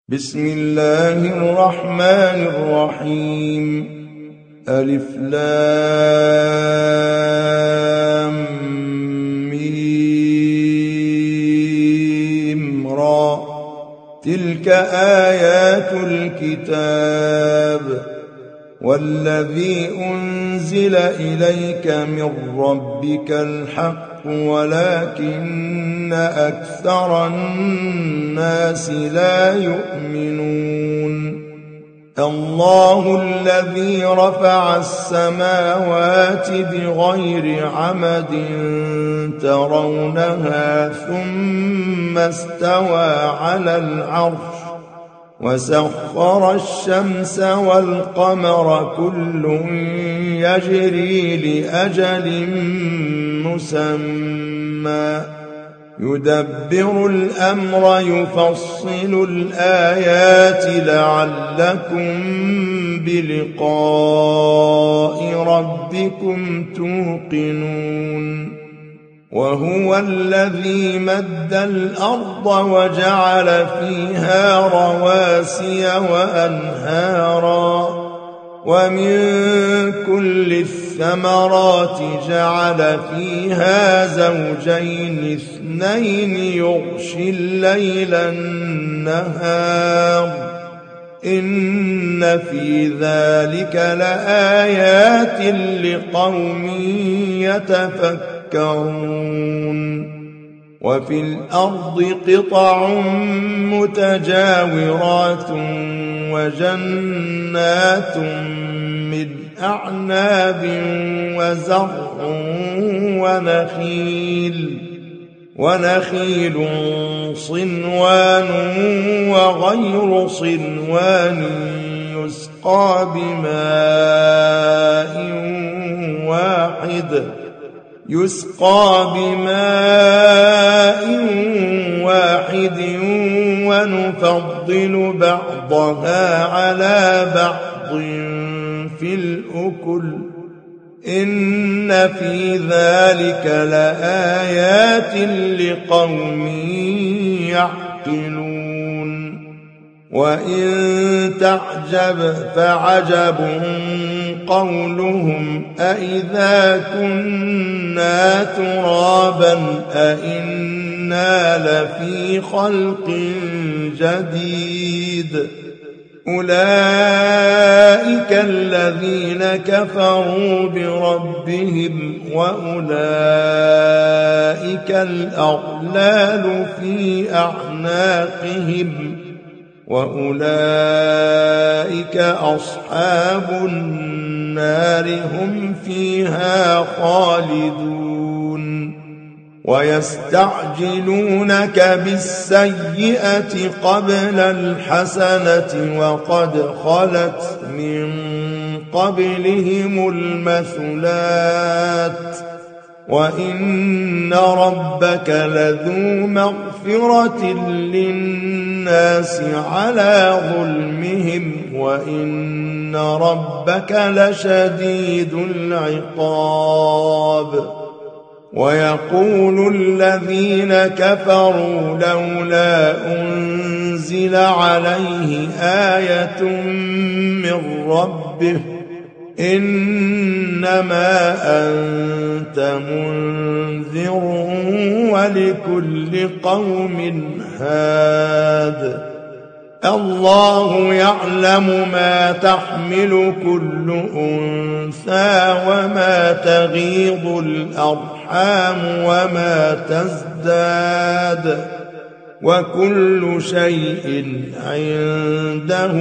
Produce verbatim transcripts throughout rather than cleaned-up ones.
بسم الله الرحمن الرحيم. ألف لام ميم را. تلك آيات الكتاب والذي أنزل إليك من ربك الحق ولكن أكثر الناس لا يؤمنون. الله الذي رفع السماوات بغير عمد ترونها ثم استوى على العرش وسخر الشمس والقمر كل يجري لأجل مسمى يدبر الأمر يفصل الآيات لعلكم بلقاء ربكم توقنون. وهو الذي مد الأرض وجعل فيها رواسي وأنهارا ومن كل الثمرات جعل فيها زوجين اثنين يغشي الليل النهار إن في ذلك لآيات لقوم يتفكرون. وفي الأرض قطع متجاورات وجنات من أعناب وزرع ونخيل ونخيل صنوان وغير صنوان يسقى بماء واحد يسقى بماء واحد ونفضل بعضها على بعض في الأكل إن في ذلك لآيات لقوم يعقلون. وإن تعجب فعجب قولهم أإذا كنا ترابا أإنا لفي خلق جديد أولئك الذين كفروا بربهم وأولئك الأغلال في أعناقهم وأولئك أصحاب النار هم فيها خالدون. ويستعجلونك بالسيئة قبل الحسنة وقد خلت من قبلهم المثلات وإن ربك لذو مغفرة للناس على ظلمهم وإن ربك لشديد العقاب. ويقول الذين كفروا لولا أنزل عليه آية من ربه إنما أنت منذر ولكل قوم هاد. الله يعلم ما تحمل كل أنثى وما تغيض الأرحام وما تزداد وكل شيء عنده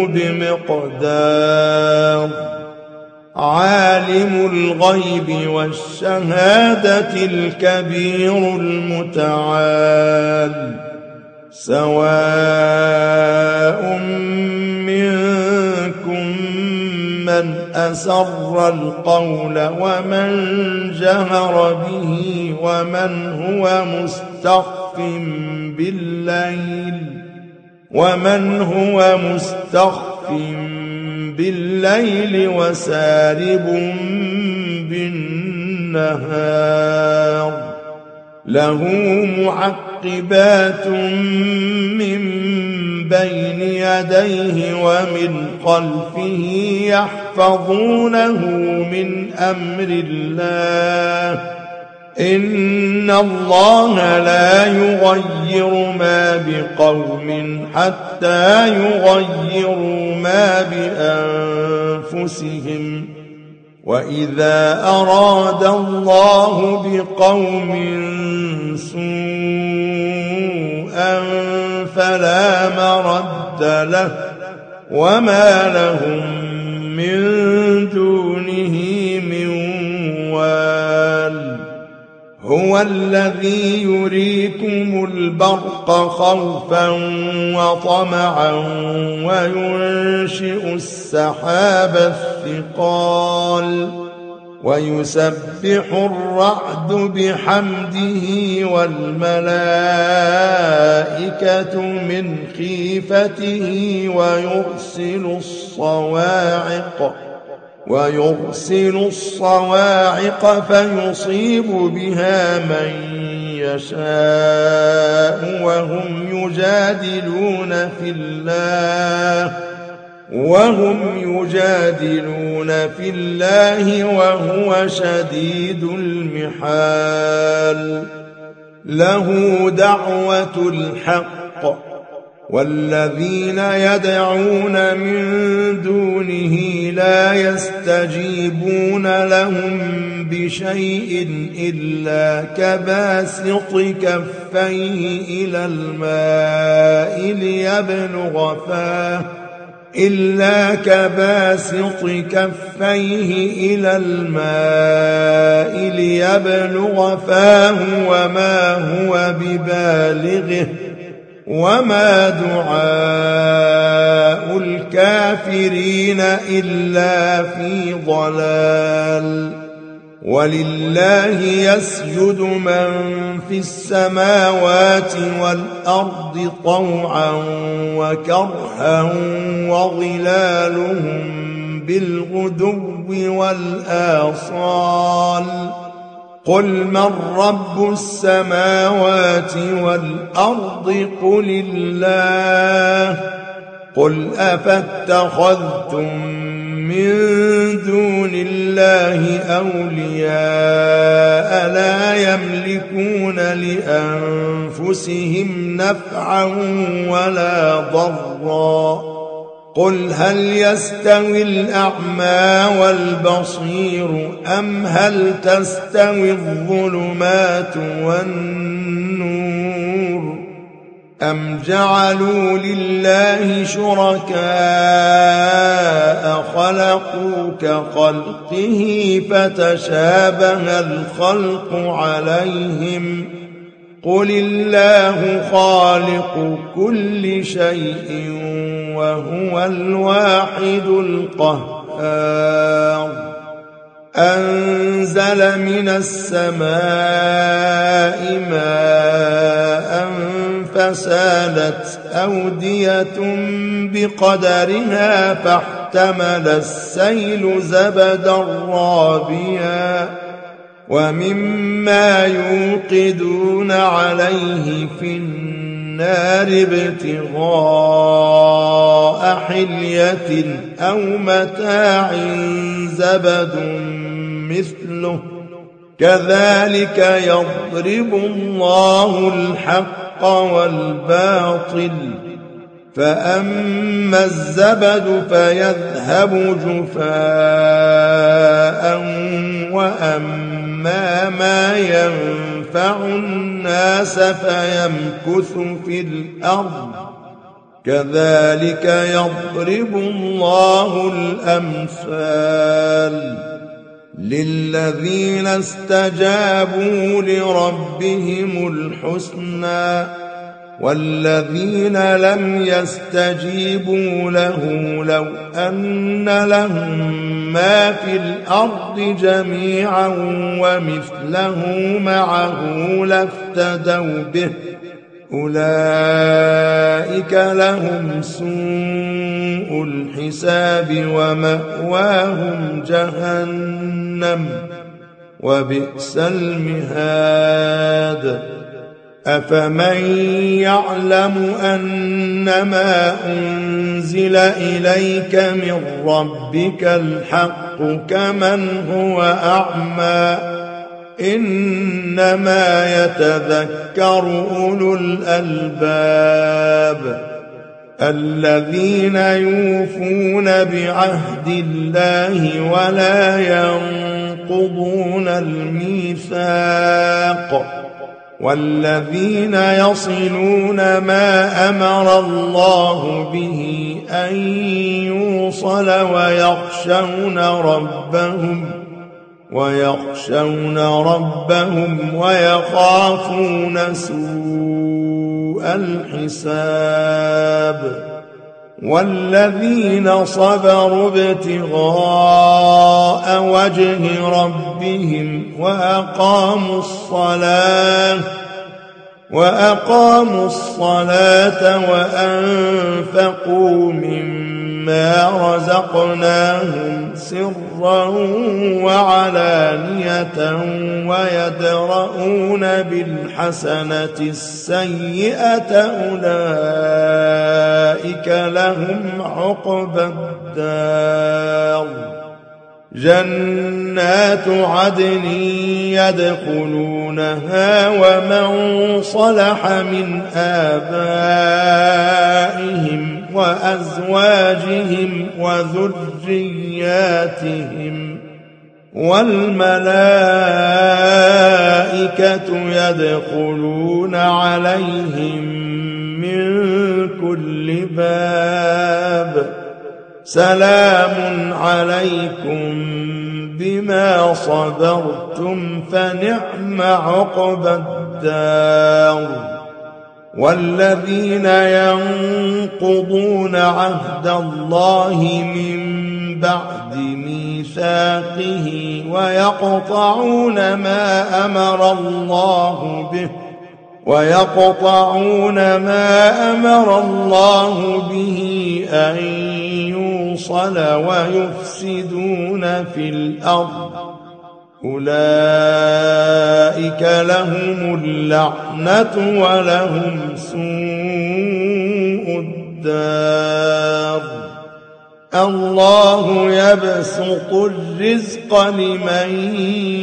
بمقدار. عالم الغيب والشهادة الكبير المتعال. سواء منكم من أسر القول ومن جهر به ومن هو مستخف بالليل ومن هو مستخف بالليل وسارب بالنهار. له معقبات معقبات من بين يديه ومن خلفه يحفظونه من أمر الله إن الله لا يغير ما بقوم حتى يغيروا ما بأنفسهم وإذا أراد الله بقوم سوءا فلا مرد له وما لهم من دونه من وال هو الذي يريكم البرق خوفا وطمعا وينشئ السحاب الثقال ويسبح الرعد بحمده والملائكة من خيفته ويرسل الصواعق ويرسل الصواعق فيصيب بها من يشاء وهم يجادلون في الله وهم يجادلون في الله وهو شديد المحال له دعوة الحق والذين يدعون من دونه لا يستجيبون لهم بشيء إلا كباسط كفيه إلى الماء ليبلغ فاه إلا كباسط كفيه إلى الماء ليبلغ فاه وما هو ببالغه وما دعاء الكافرين إلا في ضلال ولله يسجد من في السماوات والأرض طوعا وكرها وظلالهم بالغدو والآصال قل من رب السماوات والأرض قل الله قل أفاتخذتم من دون الله أولياء لا يملكون لأنفسهم نفعا ولا ضرا قل هل يستوي الأعمى والبصير أم هل تستوي الظلمات والنور أم جعلوا لله شركاء خلقوا كخلقه فتشابه الخلق عليهم قل الله خالق كل شيء وهو الواحد القهار أنزل من السماء ماء فسالت أودية بقدرها فاحتمل السيل زبدا رابيا ومما يوقدون عليه في النار ابتغاء حلية أو متاع زبد مثله كذلك يضرب الله الحق والباطل فأما الزبد فيذهب جفاء وأما ما ينفع الناس فيمكث في الأرض كذلك يضرب الله الأمثال للذين استجابوا لربهم الحسنى والذين لم يستجيبوا له لو أن لهم ما في الأرض جميعا ومثله معه لافتدوا به أولئك لهم سوء الحساب ومأواهم جهنم وبئس المهاد أفمن يعلم أنما أنزل إليك من ربك الحق كمن هو أعمى إنما يتذكر أولو الألباب الذين يوفون بعهد الله ولا ينقضون الميثاق والذين يصلون ما أمر الله به أن يوصل ويخشون ربهم ويخشون ربهم ويخافون سوء الحساب والذين صبروا ابتغاء وجه ربهم وأقاموا الصلاة وأقاموا الصلاة وأنفقوا مما رزقناهم سرا وعلانية ويدرؤون بالحسنة السيئة أولئك لهم عقبى الدار جنات عدن يدخلونها ومن صلح من آبائهم وأزواجهم وذرياتهم والملائكة يدخلون عليهم من كل باب سلام عليكم بما صبرتم فنعم عقبى الدار والذين ينقضون عهد الله من بعد ميثاقه ويقطعون ما أمر الله به ويقطعون ما أمر الله به أن يوصل ويفسدون في الأرض أولئك لهم اللعنة ولهم سوء الدار الله يبسط الرزق لمن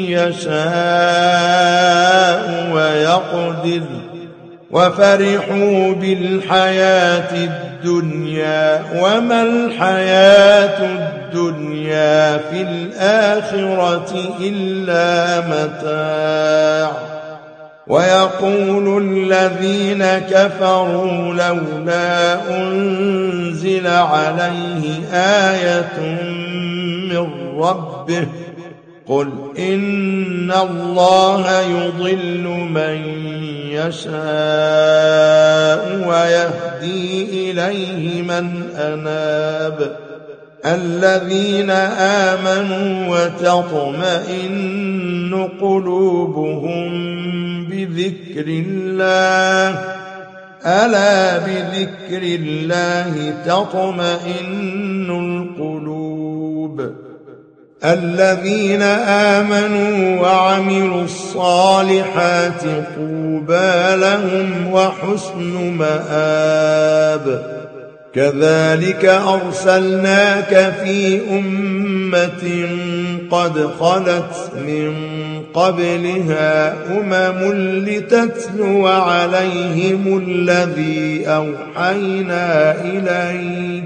يشاء ويقدر وفرحوا بالحياة الدنيا وما الحياة الدنيا في الآخرة إلا متاع ويقول الذين كفروا لولا أنزل عليه آية من ربه قل إن الله يضل من يشاء ويهدي إليه من أناب الذين آمنوا وتطمئن قلوبهم بذكر الله ألا بذكر الله تطمئن القلوب الذين آمنوا وعملوا الصالحات طوبى لهم وحسن مآب كذلك أرسلناك في أمة قد خلت من قبلها أمم لتتلو عليهم الذي أوحينا إليك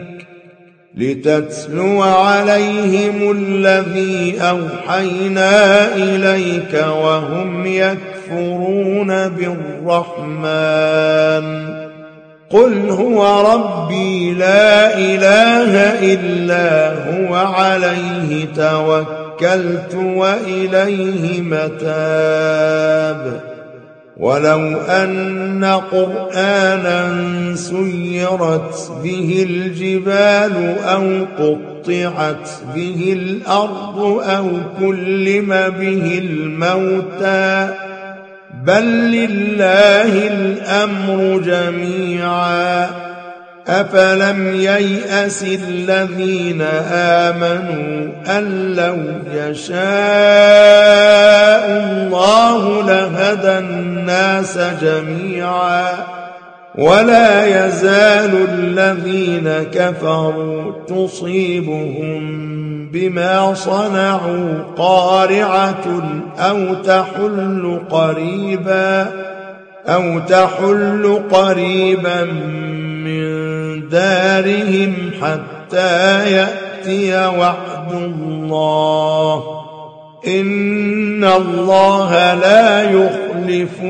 لتتلو عليهم الذي أوحينا إليك وهم يكفرون بالرحمن قل هو ربي لا إله إلا هو عليه توكلت وإليه متاب ولو أن قرآنا سيرت به الجبال أو قطعت به الأرض أو كلم به الموتى بل لله الأمر جميعا أفلم ييأس الذين آمنوا أن لو يشاء الله لهدى الناس جميعا ولا يزال الذين كفروا تصيبهم بما صنعوا قارعة أو تحل قريبا أو تحل قريبا من دارهم حتى يأتي وعد الله إن الله لا يخلف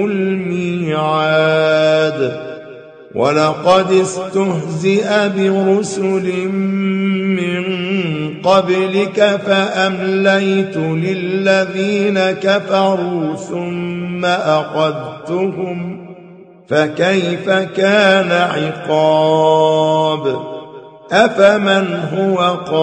الميعاد ولقد استهزئ برسل من قبلك فأمليت للذين كفروا ثم أخذتهم فكيف كان عقاب أفمن هو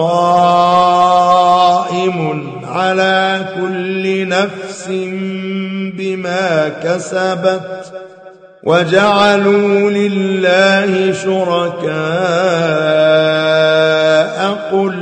قائم على كل نفس بما كسبت وجعلوا لله شركاء قل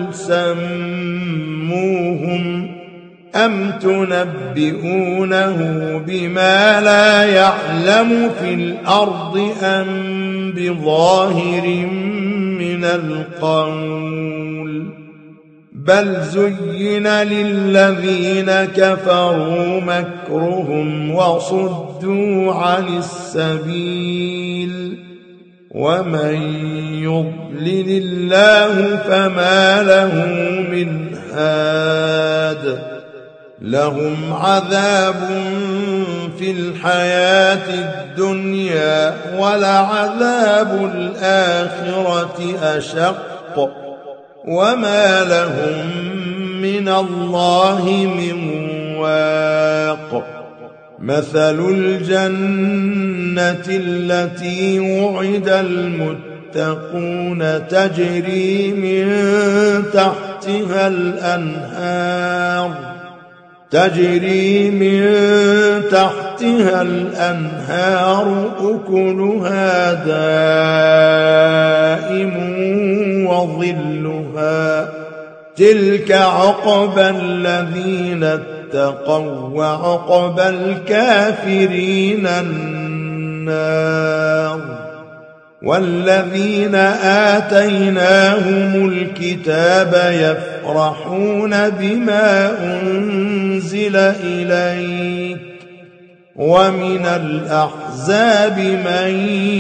سموهم أم تنبئونه بما لا يعلم في الأرض أم بظاهر من القول بل زين للذين كفروا مكرهم وصدوا عن السبيل ومن يضلل الله فما له من هاد لهم عذاب في الحياة الدنيا ولعذاب الآخرة أشق وما لهم من الله من واق مثل الجنة التي وعد المتقون تجري من تحتها الأنهار تجري من تحتها الأنهار أكلها دائم وظلها تلك عقبى الذين اتقوا وعقبى الكافرين النار والذين آتيناهم الكتاب يفرحون بما أنزل إليك ومن الأحزاب من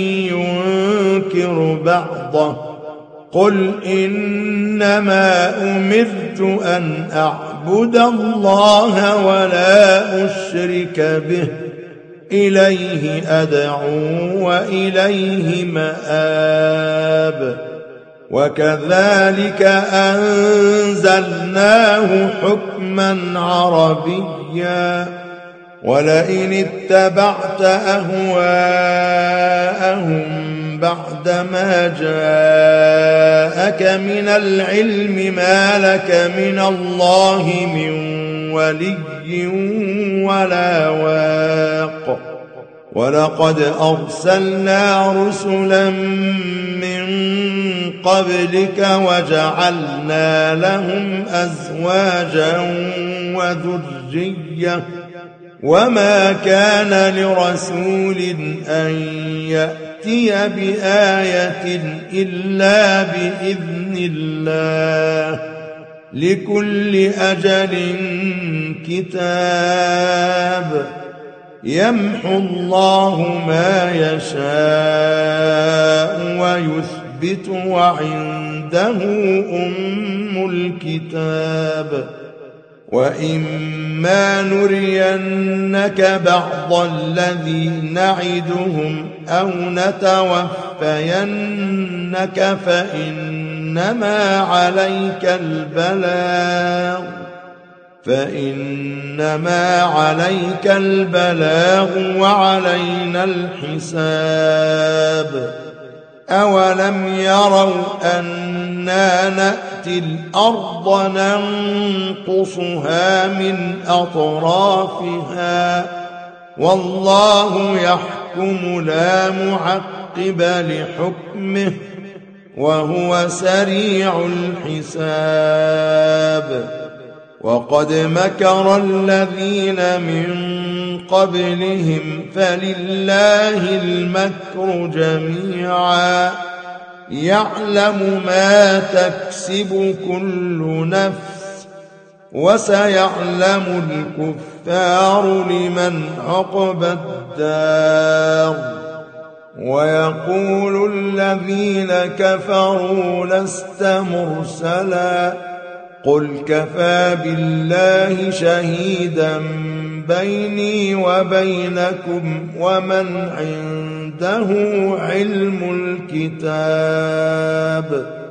ينكر بعضه قل إنما أمرت أن أعبد الله ولا أشرك به إليه أدعو وإليه مآب وكذلك أنزلناه حكما عربيا ولئن اتبعت أهواءهم بعدما جاءك من العلم ما لك من الله من ولي ولا واق ولقد أرسلنا رسلا من قبلك وجعلنا لهم أزواجا وذرية وما كان لرسول أن يأتي بآية إلا بإذن الله لكل أجل كتاب يمحو الله ما يشاء ويثبت وعنده أم الكتاب وإما نرينك بعض الذي نعدهم أو نتوفينك فإنما عليك البلاغ فإنما عليك البلاغ وعلينا الحساب أولم يروا أنا نأتي الأرض ننقصها من أطرافها والله يحكم لا معقب لحكمه وهو سريع الحساب وقد مكر الذين من قبلهم فلله المكر جميعا يعلم ما تكسب كل نفس وسيعلم الكفار لمن عقبى الدار ويقول الذين كفروا لست مرسلا قل كفى بالله شهيدا بيني وبينكم ومن عنده علم الكتاب